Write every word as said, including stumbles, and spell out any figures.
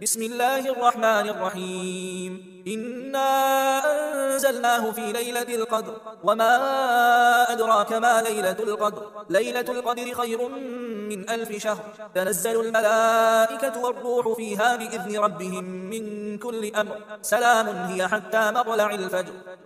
بسم الله الرحمن الرحيم إنا أنزلناه في ليلة القدر وما أدراك ما ليلة القدر ليلة القدر خير من ألف شهر تنزل الملائكة والروح فيها بإذن ربهم من كل أمر سلام هي حتى مطلع الفجر